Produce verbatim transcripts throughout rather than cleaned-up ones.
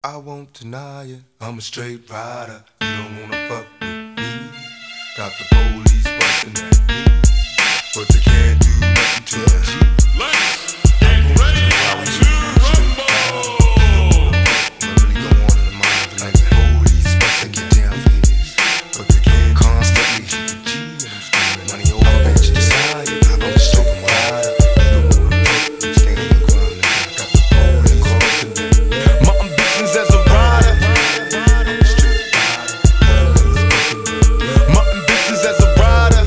I won't deny it, I'm a straight rider. You don't wanna fuck with me. Got the police bustin' at me, but they can't do nothing to a G. Let's get ready to rumble. What really go on in the mind of a nigga? Police bustin' get down for this, but they can't constantly hit the G. And I'm screaming money over bitch desire. I'm just stroking wider. You don't wanna fuck with me, stand on the ground, nigga. Got the police bustin' at me. My ambitions as a rider. My ambitions as a rider.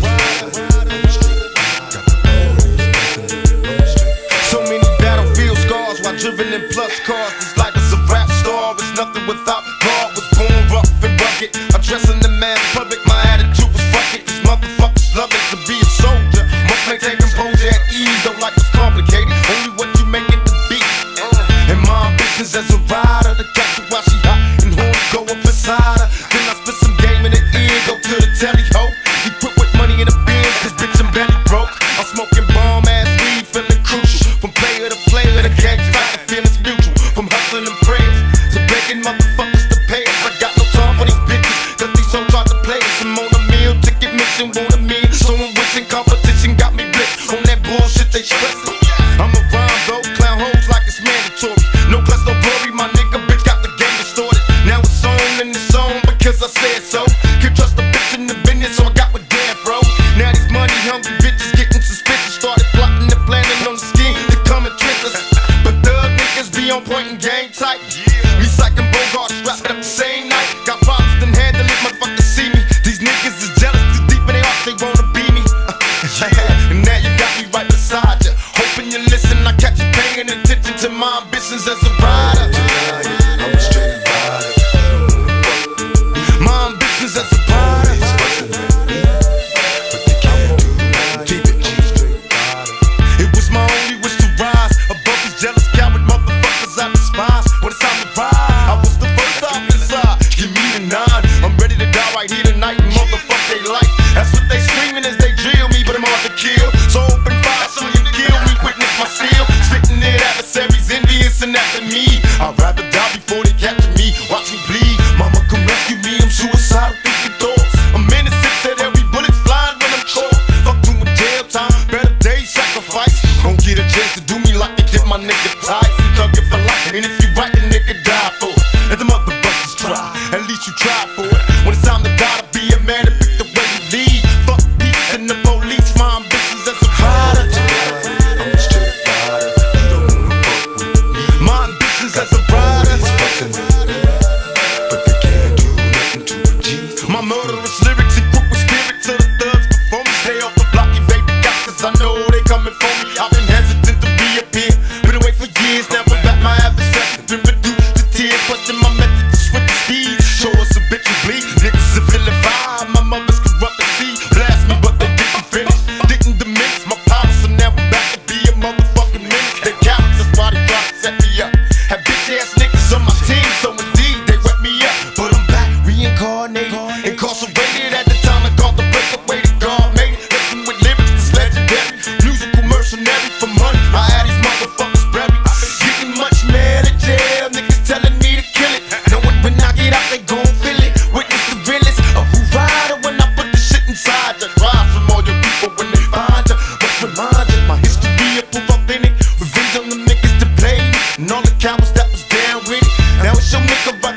So many battlefield scars while driven in plus cars. This life is a rap star. It's nothing without God. Was born rough and rugged. Addressing the man public. My attitude was fuck it. These motherfuckers love it to be a soldier. Must maintain composure at ease. Though life is complicated. Only what you make it to be. And my ambitions as a rider. To catch her while she hot and horns go up inside her. Then I spit some game in the ear. Go to the telly ho. Equipped with money in the bins. Cause bitch I'm belly broke. I'm smoking bomb ass weed. Feeling crucial. From player to player. The gang fight. The feelings mutual. From hustling and prayers to begging motherfuckers to pay us. I got no time for these bitches. Cause these hoes try to play us. I'm on a meal. Ticket mission. Want a meal. So I'm wishing competition got me blitzed. On that bullshit they stressing. I'm a rhyme though. Clown hoes like it's mandatory. No class, no glory. My nigga bitch got the game distorted. Now it's on and it's on because I said so. Can't trust a bitch in the business, so I got with damn bro. Now these money hungry bitches getting suspicious. Started plotting and planning on the scheme to come and trick us. But thug niggas be on point and game tight. Me psyching Bogart strapped up the same night. Got problems then handle it, motherfuckers see me. These niggas is jealous, too deep in their hearts, they wanna be me. And now you got me right beside you. Hoping you listen, I catch you paying attention to my ambitions as a rider. I'm a straight rider. My ambitions as a rider. But they can't do nothing. Keep it straight rider. It was my only wish to rise above these jealous coward motherfuckers I despise. When it's time to ride, I was the first off inside. Give me the nine. I'm ready to die right here tonight and motherfuck they life. That's what they screaming as they drill me, but I'm hard to kill. So open fire so you kill me, witness my steel. Spitting it adversaries, envious and after me. I'd rather die before they capture me. Watch me bleed, mama come rescue me. I'm suicidal thinking thoughts. I'm innocent to every bullet flying when I'm caught. Fuck doing jail time, better days sacrifice. Don't get a chance to do me like they did my nigga Ty. Thug it for life, and if you right, the nigga die for it. Let the motherfuckers try, at least you try for it. When it's time to die, to be a man and pick the way you lead. Fuck peace and the police, my ambitions as a rider. I'm a straight rider. You don't wanna fuck with me. My ambitions as a rider. But they can't do nothing to a G. My murderous lyrics equipped with spirit to the thugs before me. Stay off the block, evade the cops, cause I know they coming for me. I've been hesitant to reappear, been away for years. Now I'm back, my adversary been reduced to tears. Question my method to switch the speed. Show us a bitch and bleed. Niggas are feeling vibe. My mother's corrupt and see. Blast me, but they didn't finish. Didn't diminish my power, so now I'm back to be a motherfucking menace. They cowards, that's why they try to set me up. Had bitch ass niggas on my team, so indeed they wet me up. But I'm back, reincarnated, incarcerated at the time I called the breakaway to God made it. Listen with lyrics that's legendary, musical mercenary for money. I had these motherfuckers buried, getting much mad at jail. Niggas telling me to kill it, knowing when I get out they gon' feel it. Witness the realest of who rider when I put the shit inside you. Drive from all your people when they find you, but remind you my history of proof authentic. Revenge on the niggas to play me, and all the cowards that was down with it. Now it's your nigga right